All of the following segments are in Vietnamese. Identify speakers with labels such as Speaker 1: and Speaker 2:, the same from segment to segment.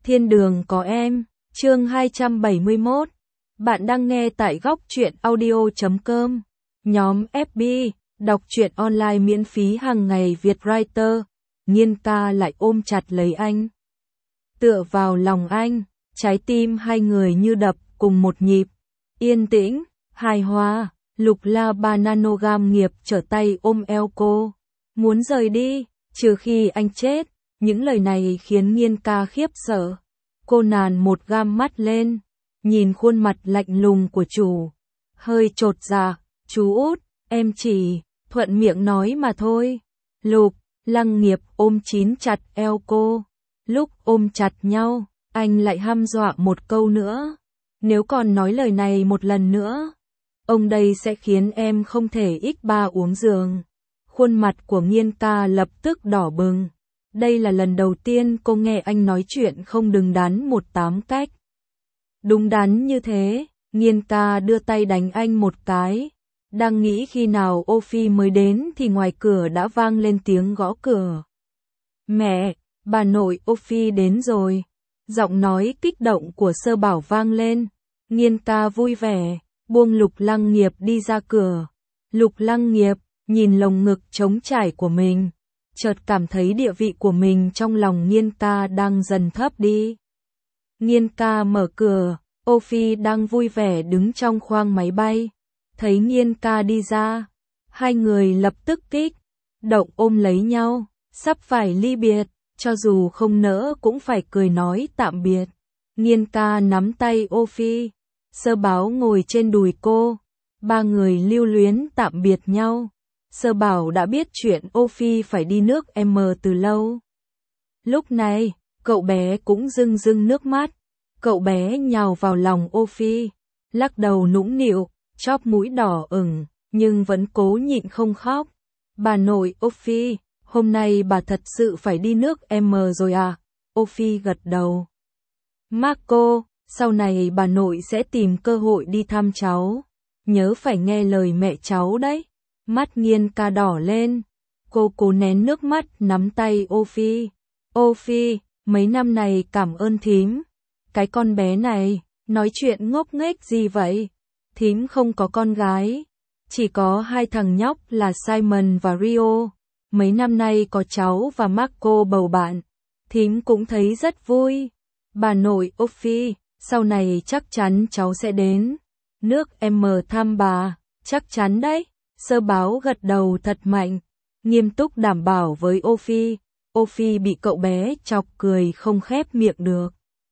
Speaker 1: Thiên đường có em, chương 271. Bạn đang nghe tại góc truyện audio.com. Nhóm FB, đọc truyện online miễn phí hàng ngày Việt Writer. Nhiên ca lại ôm chặt lấy anh. Tựa vào lòng anh, trái tim hai người như đập cùng một nhịp. Yên tĩnh, hài hòa, Lục La Bananogam nghiệp trở tay ôm eo cô. Muốn rời đi, trừ khi anh chết. Những lời này khiến Nhiên ca khiếp sợ. Cô nàn một gam mắt lên, nhìn khuôn mặt lạnh lùng của chủ. Hơi chột dạ, chú út, em chỉ thuận miệng nói mà thôi. Lục Lăng nghiệp ôm chín chặt eo cô. Lúc ôm chặt nhau, anh lại hăm dọa một câu nữa. Nếu còn nói lời này một lần nữa, ông đây sẽ khiến em không thể x3 uống giường. Khuôn mặt của Nhiên ca lập tức đỏ bừng. Đây là lần đầu tiên cô nghe anh nói chuyện không đứng đắn 18 cách. Đúng đắn như thế, Nhiên ca đưa tay đánh anh một cái. Đang nghĩ khi nào Ô Phi mới đến thì ngoài cửa đã vang lên tiếng gõ cửa. Mẹ, bà nội Ô Phi đến rồi. Giọng nói kích động của Sơ Bảo vang lên. Nhiên ca vui vẻ, buông Lục Lăng nghiệp đi ra cửa. Lục Lăng nghiệp, nhìn lồng ngực trống trải của mình. Chợt cảm thấy địa vị của mình trong lòng Nhiên ca đang dần thấp đi. Nhiên ca mở cửa, Ô Phi đang vui vẻ đứng trong khoang máy bay. Thấy Nhiên ca đi ra, hai người lập tức kích động ôm lấy nhau, sắp phải ly biệt, cho dù không nỡ cũng phải cười nói tạm biệt. Nhiên ca nắm tay Ô Phi, Sơ Bảo ngồi trên đùi cô, ba người lưu luyến tạm biệt nhau. Sơ Bảo đã biết chuyện Ô Phi phải đi nước M từ lâu. Lúc này, cậu bé cũng rưng rưng nước mắt. Cậu bé nhào vào lòng Ô Phi, lắc đầu nũng nịu, chóp mũi đỏ ửng, nhưng vẫn cố nhịn không khóc. Bà nội Ô Phi, hôm nay bà thật sự phải đi nước M rồi à? Ô Phi gật đầu. Marco, sau này bà nội sẽ tìm cơ hội đi thăm cháu. Nhớ phải nghe lời mẹ cháu đấy. Mắt Nhiên ca đỏ lên. Cô cố nén nước mắt nắm tay Ô Phi. Ô Phi, mấy năm này cảm ơn thím. Cái con bé này, nói chuyện ngốc nghếch gì vậy? Thím không có con gái. Chỉ có hai thằng nhóc là Simon và Rio. Mấy năm nay có cháu và Marco bầu bạn. Thím cũng thấy rất vui. Bà nội Ô Phi, sau này chắc chắn cháu sẽ đến nước M thăm bà. Chắc chắn đấy. Sơ Báo gật đầu thật mạnh, nghiêm túc đảm bảo với Ô Phi. Ô Phi bị cậu bé chọc cười không khép miệng được.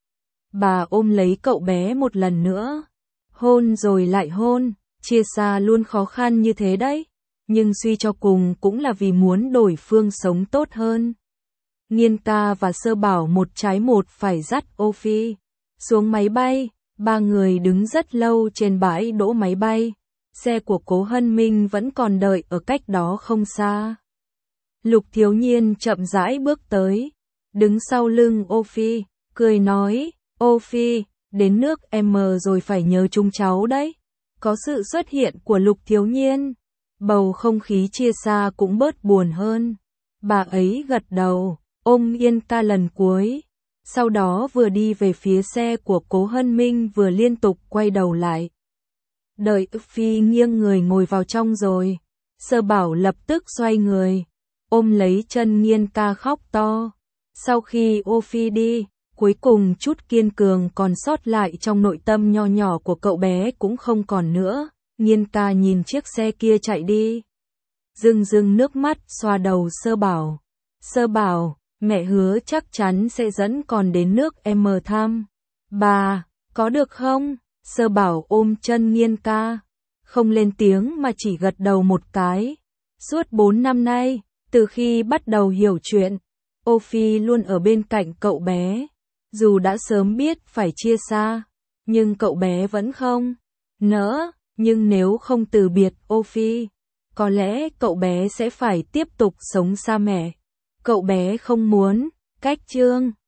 Speaker 1: Bà ôm lấy cậu bé một lần nữa, hôn rồi lại hôn. Chia xa luôn khó khăn như thế đấy, nhưng suy cho cùng cũng là vì muốn đối phương sống tốt hơn. Nhiên ca và Sơ Bảo một trái một phải dắt Ô Phi xuống máy bay. Ba người đứng rất lâu trên bãi đỗ máy bay. Xe của Cố Hân Minh vẫn còn đợi ở cách đó không xa. Lục Thiếu Nhiên chậm rãi bước tới, đứng sau lưng Ô Phi, cười nói, Ô Phi, đến nước M rồi phải nhớ chúng cháu đấy. Có sự xuất hiện của Lục Thiếu Nhiên, bầu không khí chia xa cũng bớt buồn hơn. Bà ấy gật đầu, ôm Yên ca lần cuối, sau đó vừa đi về phía xe của Cố Hân Minh vừa liên tục quay đầu lại. Đợi Phi nghiêng người ngồi vào trong rồi, Sơ Bảo lập tức xoay người, ôm lấy chân Nhiên ca khóc to. Sau khi Ô Phi đi, cuối cùng chút kiên cường còn sót lại trong nội tâm nho nhỏ của cậu bé cũng không còn nữa. Nhiên ca nhìn chiếc xe kia chạy đi, rưng rưng nước mắt xoa đầu Sơ Bảo. Sơ Bảo, mẹ hứa chắc chắn sẽ dẫn con đến nước M thăm bà, có được không? Sơ Bảo ôm chân Nhiên ca, không lên tiếng mà chỉ gật đầu một cái. Suốt 4 năm nay, từ khi bắt đầu hiểu chuyện, Ô Phi luôn ở bên cạnh cậu bé. Dù đã sớm biết phải chia xa, nhưng cậu bé vẫn không nỡ. Nhưng nếu không từ biệt Ô Phi, có lẽ cậu bé sẽ phải tiếp tục sống xa mẹ. Cậu bé không muốn. Cách chương